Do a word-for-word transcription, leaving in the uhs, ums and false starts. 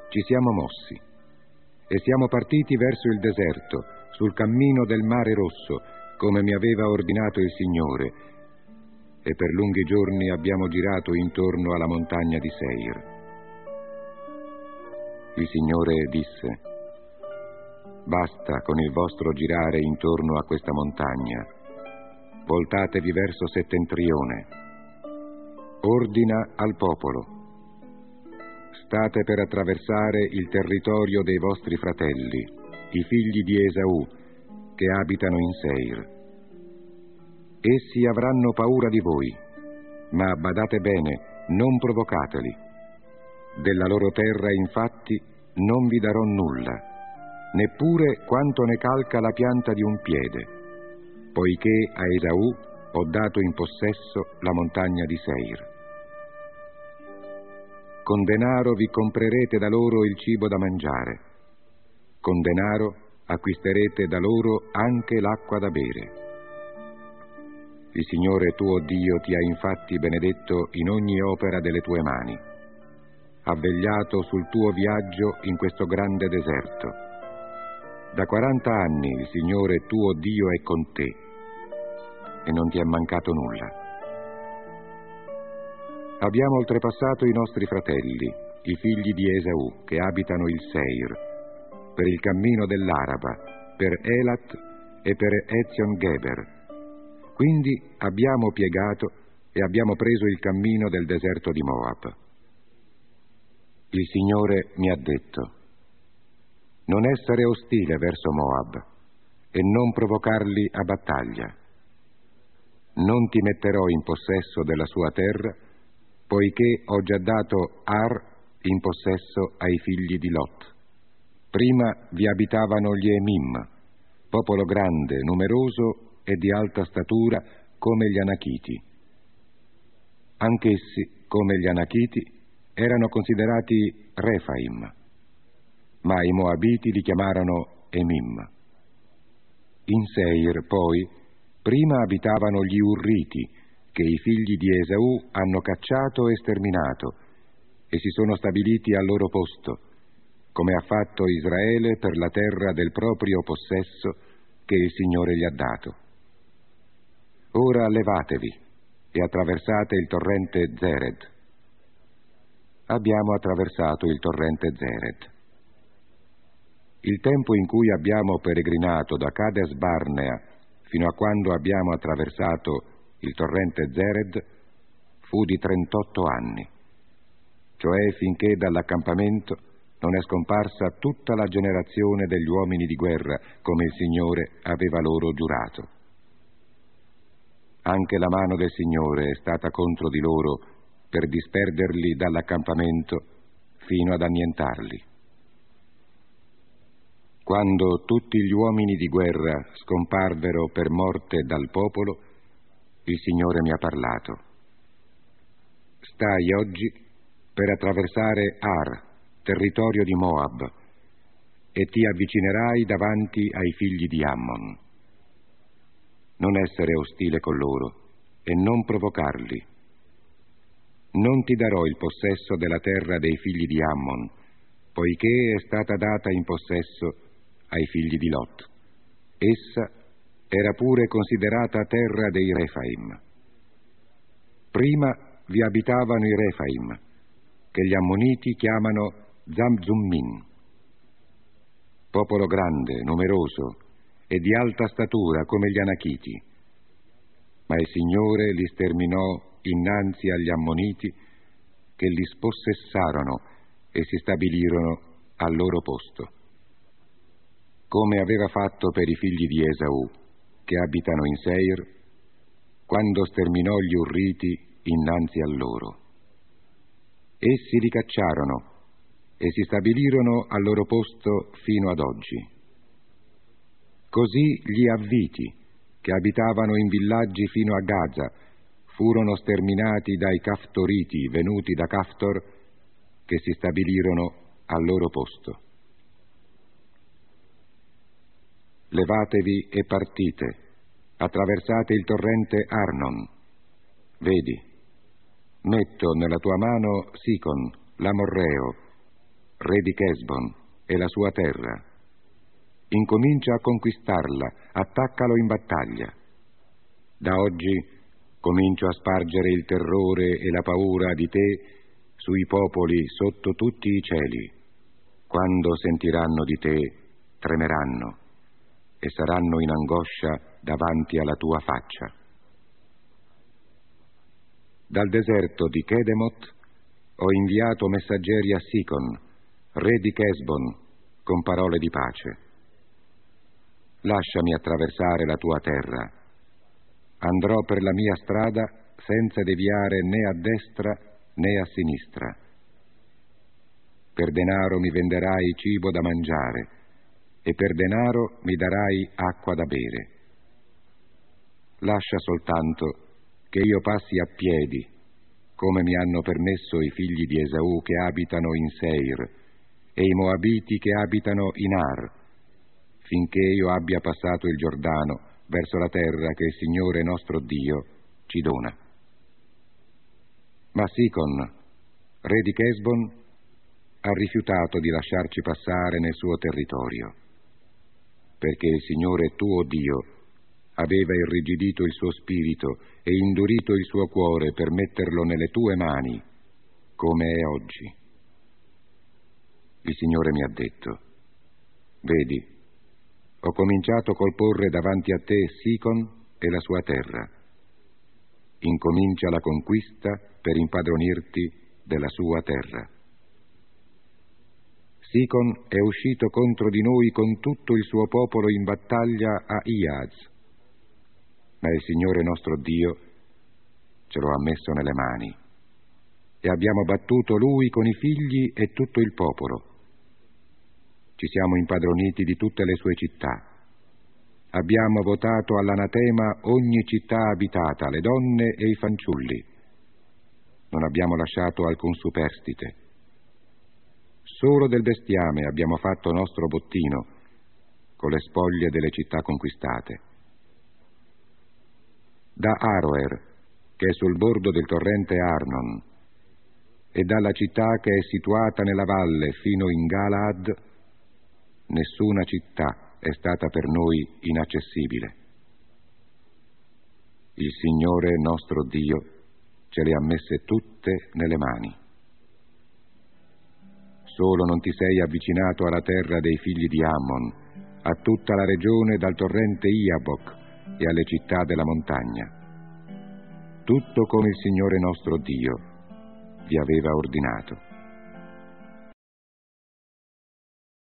ci siamo mossi e siamo partiti verso il deserto, sul cammino del Mare Rosso, come mi aveva ordinato il Signore, e per lunghi giorni abbiamo girato intorno alla montagna di Seir. Il Signore disse: basta con il vostro girare intorno a questa montagna, voltatevi verso settentrione. Ordina al popolo: state per attraversare il territorio dei vostri fratelli, i figli di Esaù, che abitano in Seir. Essi avranno paura di voi, ma badate bene, non provocateli. Della loro terra, infatti, non vi darò nulla, neppure quanto ne calca la pianta di un piede, poiché a Esaù ho dato in possesso la montagna di Seir. Con denaro vi comprerete da loro il cibo da mangiare, con denaro acquisterete da loro anche l'acqua da bere. Il Signore tuo Dio ti ha infatti benedetto in ogni opera delle tue mani, ha vegliato sul tuo viaggio in questo grande deserto. Da quaranta anni il Signore tuo Dio è con te e non ti è mancato nulla. Abbiamo oltrepassato i nostri fratelli, i figli di Esaù, che abitano il Seir, per il cammino dell'Araba, per Elat e per Ezion Geber. Quindi abbiamo piegato e abbiamo preso il cammino del deserto di Moab. Il Signore mi ha detto: non essere ostile verso Moab e non provocarli a battaglia. Non ti metterò in possesso della sua terra, poiché ho già dato Ar in possesso ai figli di Lot. Prima vi abitavano gli Emim, popolo grande, numeroso e di alta statura come gli Anachiti. Anch'essi, come gli Anachiti, erano considerati Refaim, ma i Moabiti li chiamarono Emim. In Seir, poi, prima abitavano gli Urriti, che i figli di Esaù hanno cacciato e sterminato, e si sono stabiliti al loro posto, come ha fatto Israele per la terra del proprio possesso che il Signore gli ha dato. Ora levatevi e attraversate il torrente Zered. Abbiamo attraversato il torrente Zered. Il tempo in cui abbiamo peregrinato da Cades Barnea fino a quando abbiamo attraversato il torrente Zered fu di trentotto anni, cioè finché dall'accampamento non è scomparsa tutta la generazione degli uomini di guerra, come il Signore aveva loro giurato. Anche la mano del Signore è stata contro di loro per disperderli dall'accampamento fino ad annientarli. Quando tutti gli uomini di guerra scomparvero per morte dal popolo, il Signore mi ha parlato: stai oggi per attraversare Ar, territorio di Moab, e ti avvicinerai davanti ai figli di Ammon. Non essere ostile con loro e non provocarli. Non ti darò il possesso della terra dei figli di Ammon, poiché è stata data in possesso ai figli di Lot. Essa era pure considerata terra dei Refaim. Prima vi abitavano i Refaim, che gli Ammoniti chiamano Zamzummin. Popolo grande, numeroso e di alta statura come gli Anachiti. Ma il Signore li sterminò innanzi agli Ammoniti, che li spossessarono e si stabilirono al loro posto, come aveva fatto per i figli di Esaù, che abitano in Seir, quando sterminò gli Urriti innanzi a loro. Essi li cacciarono e si stabilirono al loro posto fino ad oggi. Così gli Avviti, che abitavano in villaggi fino a Gaza, furono sterminati dai Caftoriti venuti da Caftor, che si stabilirono al loro posto. Levatevi e partite, attraversate il torrente Arnon. Vedi, metto nella tua mano Sicon, l'Amorreo, re di Chesbon e la sua terra. Incomincia a conquistarla, attaccalo in battaglia. Da oggi comincio a spargere il terrore e la paura di te sui popoli sotto tutti i cieli. Quando sentiranno di te, tremeranno e saranno in angoscia davanti alla tua faccia. Dal deserto di Kedemoth ho inviato messaggeri a Sicon, re di Chesbon, con parole di pace. Lasciami attraversare la tua terra. Andrò per la mia strada senza deviare né a destra né a sinistra. Per denaro mi venderai cibo da mangiare e per denaro mi darai acqua da bere. Lascia soltanto che io passi a piedi, come mi hanno permesso i figli di Esaù che abitano in Seir e i Moabiti che abitano in Ar, finché io abbia passato il Giordano verso la terra che il Signore nostro Dio ci dona. Ma Sicon, re di Chesbon, ha rifiutato di lasciarci passare nel suo territorio, perché il Signore tuo Dio aveva irrigidito il suo spirito e indurito il suo cuore per metterlo nelle tue mani, come è oggi. Il Signore mi ha detto: vedi, ho cominciato col porre davanti a te Sicon e la sua terra. Incomincia la conquista per impadronirti della sua terra. Sicon è uscito contro di noi con tutto il suo popolo in battaglia a Iaz, ma il Signore nostro Dio ce lo ha messo nelle mani e abbiamo battuto lui con i figli e tutto il popolo. Ci siamo impadroniti di tutte le sue città. Abbiamo votato all'anatema ogni città abitata, le donne e i fanciulli. Non abbiamo lasciato alcun superstite. Solo del bestiame abbiamo fatto nostro bottino, con le spoglie delle città conquistate. Da Aroer, che è sul bordo del torrente Arnon, e dalla città che è situata nella valle fino in Galaad, nessuna città è stata per noi inaccessibile. Il Signore nostro Dio ce le ha messe tutte nelle mani. Solo non ti sei avvicinato alla terra dei figli di Ammon, a tutta la regione dal torrente Iabok e alle città della montagna. Tutto come il Signore nostro Dio vi aveva ordinato.